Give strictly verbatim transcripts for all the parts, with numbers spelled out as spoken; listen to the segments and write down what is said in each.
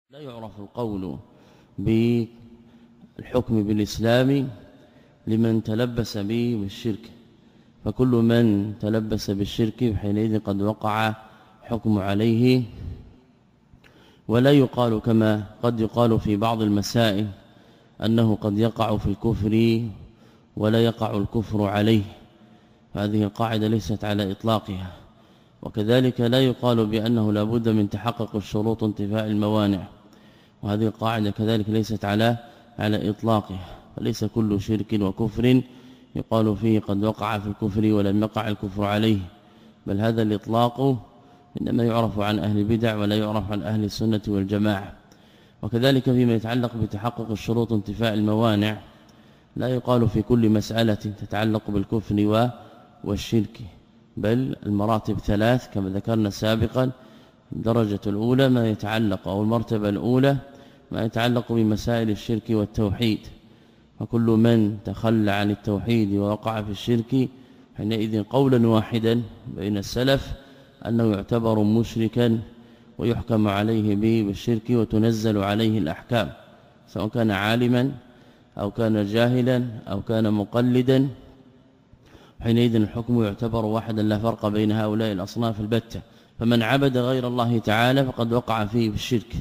لا يعرف القول بالحكم بالإسلام لمن تلبس به بالشرك، فكل من تلبس بالشرك حينئذ قد وقع حكم عليه. ولا يقال كما قد يقال في بعض المسائل أنه قد يقع في الكفر ولا يقع الكفر عليه، هذه القاعدة ليست على إطلاقها. وكذلك لا يقال بأنه لا بد من تحقق الشروط انتفاء الموانع، وهذه القاعدة كذلك ليست على على إطلاقها. فليس كل شرك وكفر يقال فيه قد وقع في الكفر ولم يقع الكفر عليه، بل هذا الإطلاق إنما يعرف عن أهل البدع ولا يعرف عن أهل السنة والجماعة. وكذلك فيما يتعلق بتحقق الشروط انتفاء الموانع لا يقال في كل مسألة تتعلق بالكفر والشرك، بل المراتب ثلاث كما ذكرنا سابقا. الدرجة الأولى ما يتعلق أو المرتبة الأولى ما يتعلق بمسائل الشرك والتوحيد، وكل من تخلى عن التوحيد ووقع في الشرك حينئذ قولا واحدا بين السلف أنه يعتبر مشركا ويحكم عليه به بالشرك وتنزل عليه الأحكام، سواء كان عالما أو كان جاهلا أو كان مقلدا، حينئذ الحكم يعتبر واحدا لا فرق بين هؤلاء الأصناف البتة. فمن عبد غير الله تعالى فقد وقع فيه بالشرك،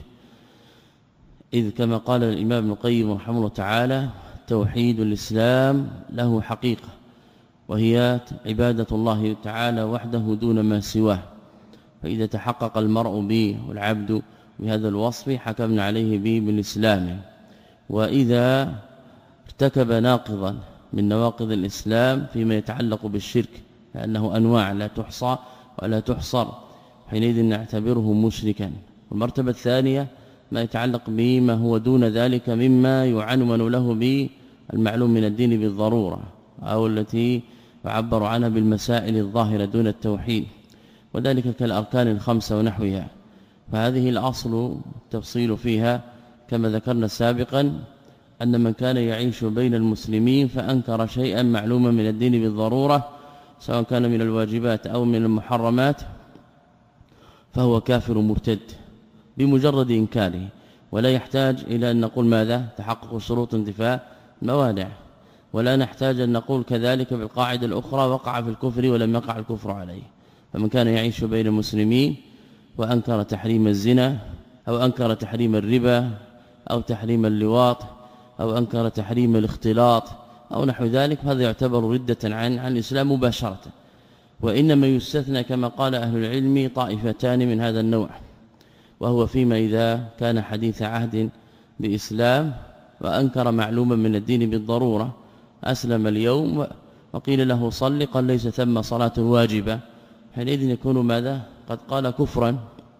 إذ كما قال الإمام ابن القيم رحمه الله تعالى: توحيد الإسلام له حقيقة وهي عبادة الله تعالى وحده دون ما سواه، فإذا تحقق المرء به والعبد بهذا الوصف حكمنا عليه به بالإسلام. وإذا ارتكب ناقضا من نواقض الإسلام فيما يتعلق بالشرك، لأنه أنواع لا تحصى ولا تحصر، حينئذ نعتبره مشركا. والمرتبة الثانية ما يتعلق بما هو دون ذلك مما يعنون له بالمعلوم من الدين بالضرورة، أو التي يعبر عنها بالمسائل الظاهرة دون التوحيد، وذلك كالأركان الخمسة ونحوها. فهذه الأصل التفصيل فيها كما ذكرنا سابقا أن من كان يعيش بين المسلمين فأنكر شيئا معلوما من الدين بالضرورة سواء كان من الواجبات أو من المحرمات فهو كافر مرتد بمجرد إنكاره، ولا يحتاج إلى أن نقول ماذا؟ تحقق شروط انتفاء الموانع، ولا نحتاج أن نقول كذلك بالقاعدة الأخرى وقع في الكفر ولم يقع الكفر عليه. فمن كان يعيش بين المسلمين وأنكر تحريم الزنا أو أنكر تحريم الربا أو تحريم اللواط أو أنكر تحريم الاختلاط أو نحو ذلك، هذا يعتبر ردة عن عن الإسلام مباشرة. وإنما يستثنى كما قال أهل العلم طائفتان من هذا النوع، وهو فيما إذا كان حديث عهد بإسلام وأنكر معلوما من الدين بالضرورة، أسلم اليوم وقيل له صل قال ليس ثم صلاة واجبة، حينئذ يكون ماذا؟ قد قال كفرا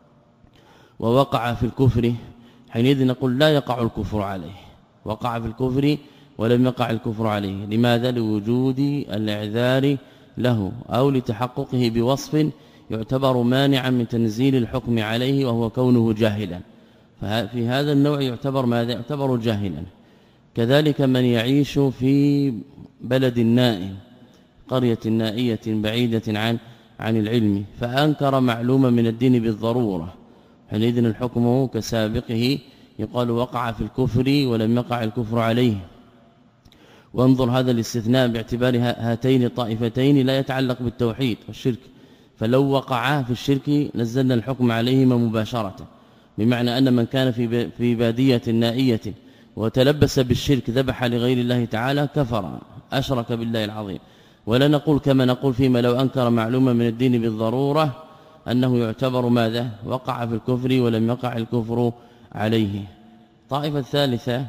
ووقع في الكفر، حينئذ نقول لا يقع الكفر عليه، وقع في الكفر ولم يقع الكفر عليه. لماذا؟ لوجود الإعذار له أو لتحققه بوصف يعتبر مانعا من تنزيل الحكم عليه وهو كونه جاهلا، ففي هذا النوع يعتبر ماذا؟ يعتبر جاهلا. كذلك من يعيش في بلد نائم، قرية نائية بعيدة عن عن العلم، فأنكر معلومة من الدين بالضرورة، حينئذ الحكم كسابقه يقال وقع في الكفر ولم يقع الكفر عليه. وانظر هذا الاستثناء باعتبار هاتين الطائفتين لا يتعلق بالتوحيد والشرك، فلو وقعا في الشرك نزلنا الحكم عليهما مباشرة، بمعنى أن من كان في في بادية نائية وتلبس بالشرك ذبح لغير الله تعالى كفر أشرك بالله العظيم. ولا نقول كما نقول فيما لو أنكر معلومة من الدين بالضرورة أنه يعتبر ماذا؟ وقع في الكفر ولم يقع الكفر عليه. الطائفة الثالثة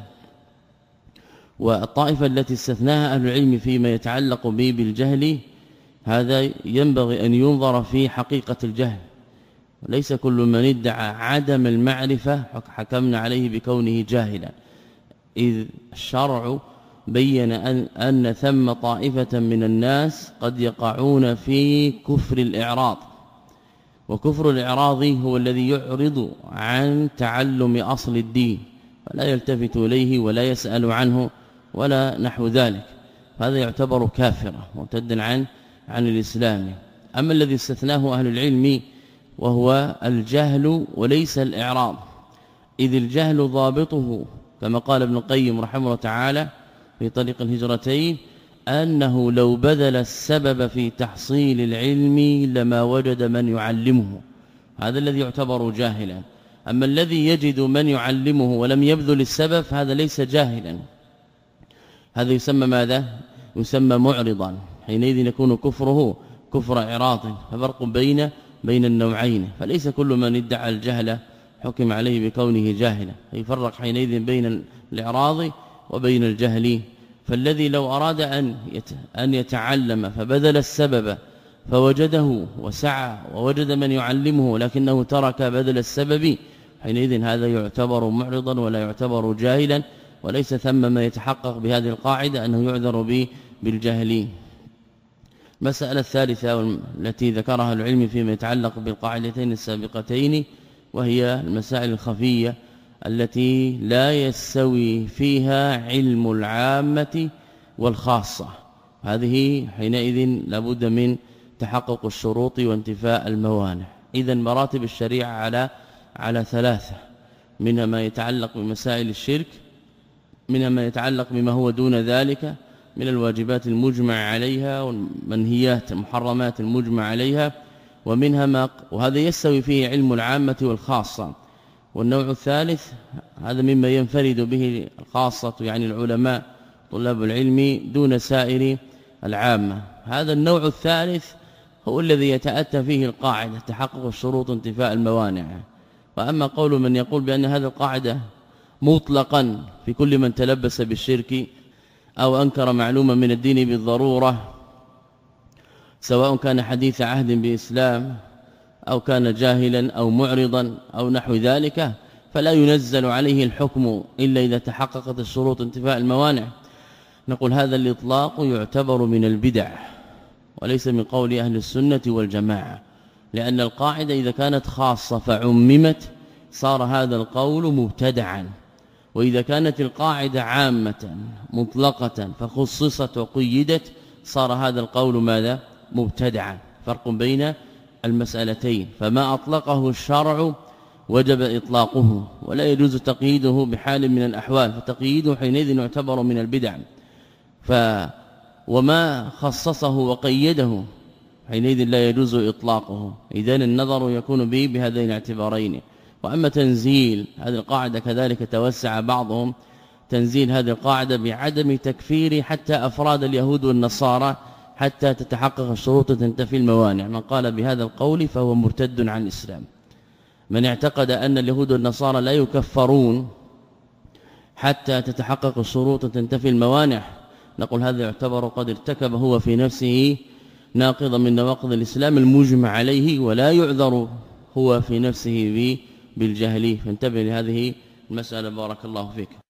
والطائفة التي استثناها أهل العلم فيما يتعلق به بالجهل، هذا ينبغي أن ينظر في حقيقة الجهل، وليس كل من ادعى عدم المعرفة حكمنا عليه بكونه جاهلا، إذ الشرع بين أن, أن ثم طائفة من الناس قد يقعون في كفر الإعراض، وكفر الإعراض هو الذي يعرض عن تعلم أصل الدين ولا يلتفت إليه ولا يسأل عنه ولا نحو ذلك، هذا يعتبر كافرا مرتدا عن عن الإسلام. أما الذي استثناه أهل العلم وهو الجهل وليس الإعراض، إذ الجهل ضابطه كما قال ابن القيم رحمه الله تعالى في طريق الهجرتين أنه لو بذل السبب في تحصيل العلم لما وجد من يعلمه، هذا الذي يعتبر جاهلا. أما الذي يجد من يعلمه ولم يبذل السبب هذا ليس جاهلا، هذا يسمى ماذا؟ يسمى معرضا، حينئذ يكون كفره كفر إعراض. ففرق بين بين النوعين، فليس كل من ادعى الجهل حكم عليه بكونه جاهلا، يفرق حينئذ بين الإعراض وبين الجهل. فالذي لو أراد أن أن يتعلم فبذل السبب فوجده وسعى ووجد من يعلمه لكنه ترك بذل السبب، حينئذ هذا يعتبر معرضا ولا يعتبر جاهلا، وليس ثم ما يتحقق بهذه القاعدة أنه يعذر به بالجهل. مسألة الثالثة التي ذكرها العلم فيما يتعلق بالقاعدتين السابقتين، وهي المسائل الخفية التي لا يستوي فيها علم العامة والخاصة. هذه حينئذ لابد من تحقق الشروط وانتفاء الموانع. إذن مراتب الشريعة على على ثلاثة، منها ما يتعلق بمسائل الشرك، منها ما يتعلق بما هو دون ذلك من الواجبات المجمع عليها والمنهيات المحرمات المجمع عليها، ومنها ما وهذا يستوي فيه علم العامة والخاصة. والنوع الثالث هذا مما ينفرد به الخاصة يعني العلماء طلاب العلم دون سائر العامة. هذا النوع الثالث هو الذي يتأتى فيه القاعدة تحقق الشروط انتفاء الموانع. وأما قول من يقول بأن هذا القاعدة مطلقا في كل من تلبس بالشرك أو أنكر معلومة من الدين بالضرورة، سواء كان حديث عهد بإسلام أو كان جاهلا أو معرضا أو نحو ذلك، فلا ينزل عليه الحكم إلا إذا تحققت الشروط انتفاء الموانع. نقول هذا الإطلاق يعتبر من البدع وليس من قول أهل السنة والجماعة، لأن القاعدة إذا كانت خاصة فعممت صار هذا القول مبتدعا، وإذا كانت القاعدة عامة مطلقة فخصصت وقيدت صار هذا القول ماذا؟ مبتدعا. فرق بين المسألتين، فما أطلقه الشرع وجب إطلاقه ولا يجوز تقييده بحال من الأحوال، فتقييده حينئذ يعتبر من البدع. ف وما خصصه وقيده حينئذ لا يجوز إطلاقه. إذن النظر يكون به بهذين الاعتبارين. وأما تنزيل هذه القاعدة كذلك توسع بعضهم تنزيل هذه القاعدة بعدم تكفير حتى أفراد اليهود والنصارى حتى تتحقق الشروط تنتفي الموانع. من قال بهذا القول فهو مرتد عن الإسلام. من اعتقد أن اليهود والنصارى لا يكفرون حتى تتحقق الشروط تنتفي الموانع، نقول هذا يعتبر قد ارتكب هو في نفسه ناقضا من نواقض الإسلام المجمع عليه، ولا يعذر هو في نفسه بالجهل. فانتبه لهذه المسألة بارك الله فيك.